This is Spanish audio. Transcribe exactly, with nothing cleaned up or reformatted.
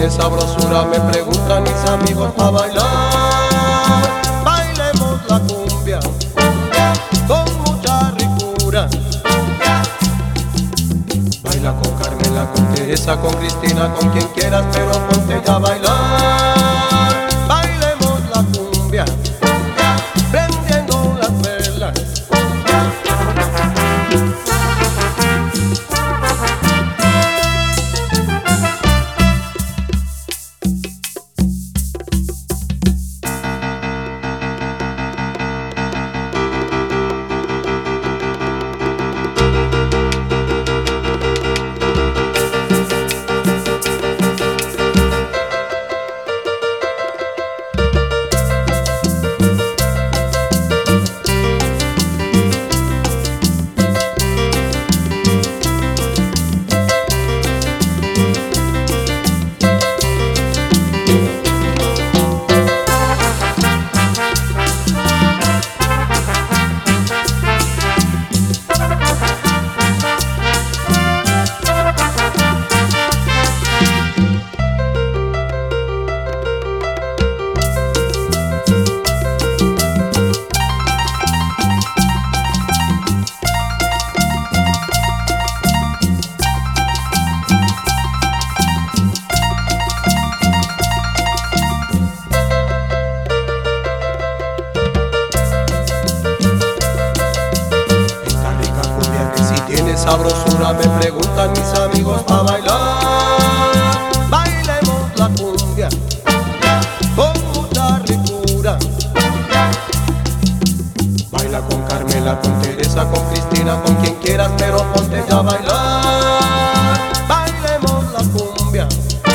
tiene sabrosura, me preguntan mis amigos pa' bailar. Bailemos la cumbia con mucha ricura. Baila con Carmela, con Teresa, con Cristina, con quien quieras, pero ponte ya a bailar. Bailemos la cumbia prendiendo las velas. Sabrosura, me preguntan mis amigos pa' bailar. Bailemos la cumbia con mucha ricura. Baila con Carmela, con Teresa, con Cristina, con quien quieras, pero ponte ya a bailar. Bailemos la cumbia